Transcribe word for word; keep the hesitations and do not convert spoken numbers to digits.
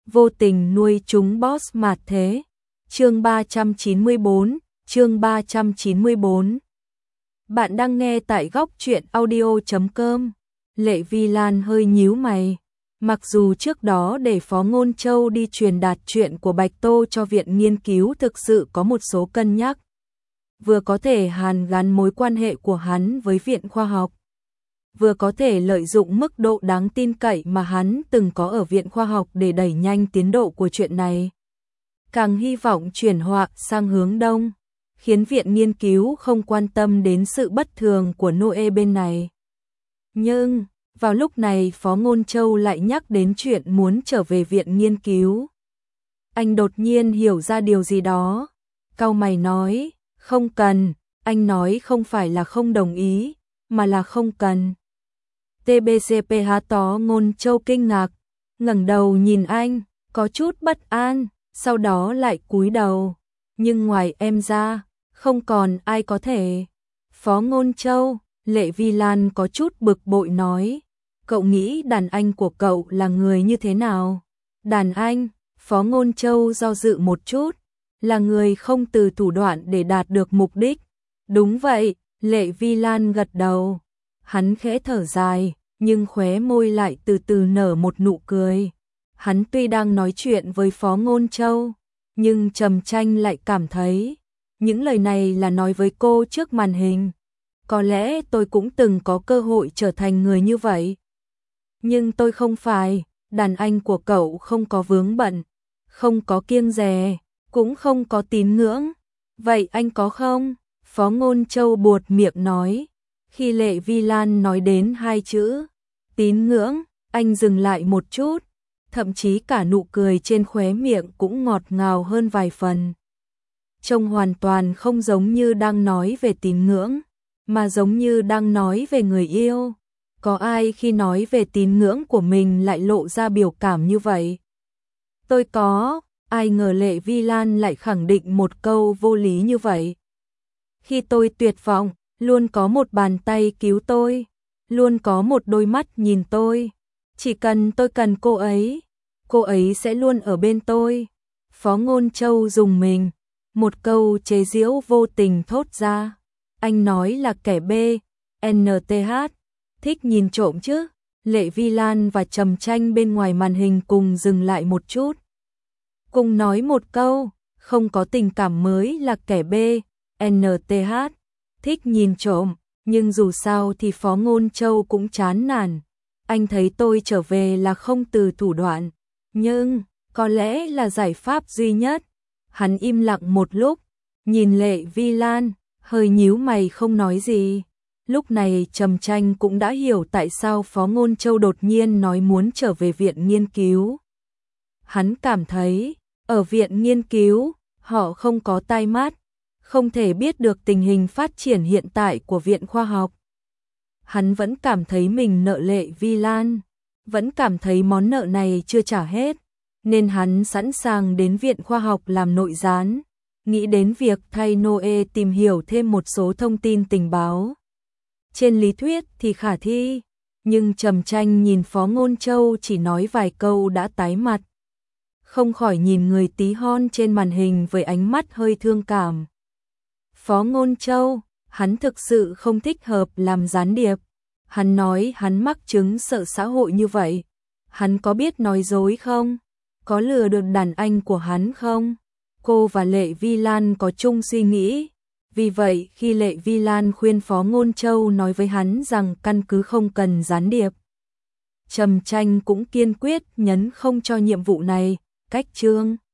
vô tình nuôi chúng boss mạt thế. Chương ba trăm chín mươi bốn, chương ba trăm chín mươi bốn. Bạn đang nghe tại góc truyện audio chấm com. Lệ Vi Lan hơi nhíu mày. Mặc dù trước đó để Phó Ngôn Châu đi truyền đạt chuyện của Bạch Tô cho viện nghiên cứu thực sự có một số cân nhắc. Vừa có thể hàn gắn mối quan hệ của hắn với viện khoa học, vừa có thể lợi dụng mức độ đáng tin cậy mà hắn từng có ở viện khoa học để đẩy nhanh tiến độ của chuyện này. Càng hy vọng chuyển họa sang hướng đông, khiến viện nghiên cứu không quan tâm đến sự bất thường của Noe bên này. Nhưng, vào lúc này Phó Ngôn Châu lại nhắc đến chuyện muốn trở về viện nghiên cứu. Anh đột nhiên hiểu ra điều gì đó, cau mày nói, không cần, anh nói không phải là không đồng ý, mà là không cần. tê bê xê pê há Phó Ngôn Châu kinh ngạc, ngẩng đầu nhìn anh, có chút bất an, sau đó lại cúi đầu. Nhưng ngoài em ra, không còn ai có thể. Phó Ngôn Châu, Lệ Vi Lan có chút bực bội nói, cậu nghĩ đàn anh của cậu là người như thế nào? Đàn anh, Phó Ngôn Châu do dự một chút, là người không từ thủ đoạn để đạt được mục đích. Đúng vậy, Lệ Vi Lan gật đầu. Hắn khẽ thở dài, nhưng khóe môi lại từ từ nở một nụ cười. Hắn tuy đang nói chuyện với Phó Ngôn Châu, nhưng Trầm Tranh lại cảm thấy những lời này là nói với cô trước màn hình. Có lẽ tôi cũng từng có cơ hội trở thành người như vậy. Nhưng tôi không phải, đàn anh của cậu không có vướng bận, không có kiêng dè, cũng không có tín ngưỡng. Vậy anh có không? Phó Ngôn Châu buột miệng nói. Khi Lệ Vi Lan nói đến hai chữ tín ngưỡng, anh dừng lại một chút, thậm chí cả nụ cười trên khóe miệng cũng ngọt ngào hơn vài phần. Trông hoàn toàn không giống như đang nói về tín ngưỡng, mà giống như đang nói về người yêu. Có ai khi nói về tín ngưỡng của mình lại lộ ra biểu cảm như vậy? Tôi có, ai ngờ Lệ Vi Lan lại khẳng định một câu vô lý như vậy. Khi tôi tuyệt vọng, luôn có một bàn tay cứu tôi, luôn có một đôi mắt nhìn tôi. Chỉ cần tôi cần cô ấy, cô ấy sẽ luôn ở bên tôi. Phó Ngôn Châu dùng mình, một câu chế giễu vô tình thốt ra. Anh nói là kẻ B, en tê hát, thích nhìn trộm chứ? Lệ Vi Lan và Trầm Tranh bên ngoài màn hình cùng dừng lại một chút. Cùng nói một câu, không có tình cảm mới là kẻ B, en tê hát, thích nhìn trộm, nhưng dù sao thì Phó Ngôn Châu cũng chán nản. Anh thấy tôi trở về là không từ thủ đoạn, nhưng có lẽ là giải pháp duy nhất. Hắn im lặng một lúc, nhìn Lệ Vi Lan, hơi nhíu mày không nói gì. Lúc này Trầm Tranh cũng đã hiểu tại sao Phó Ngôn Châu đột nhiên nói muốn trở về viện nghiên cứu. Hắn cảm thấy, ở viện nghiên cứu, họ không có tai mắt, không thể biết được tình hình phát triển hiện tại của viện khoa học. Hắn vẫn cảm thấy mình nợ Lệ Vi Lan, vẫn cảm thấy món nợ này chưa trả hết, nên hắn sẵn sàng đến viện khoa học làm nội gián, nghĩ đến việc thay Noe tìm hiểu thêm một số thông tin tình báo. Trên lý thuyết thì khả thi, nhưng Trầm Tranh nhìn Phó Ngôn Châu chỉ nói vài câu đã tái mặt. Không khỏi nhìn người tí hon trên màn hình với ánh mắt hơi thương cảm. Phó Ngôn Châu, hắn thực sự không thích hợp làm gián điệp. Hắn nói hắn mắc chứng sợ xã hội như vậy. Hắn có biết nói dối không? Có lừa được đàn anh của hắn không? Cô và Lệ Vi Lan có chung suy nghĩ. Vì vậy khi Lệ Vi Lan khuyên Phó Ngôn Châu nói với hắn rằng căn cứ không cần gián điệp, Trầm Tranh cũng kiên quyết nhấn không cho nhiệm vụ này. Cách chương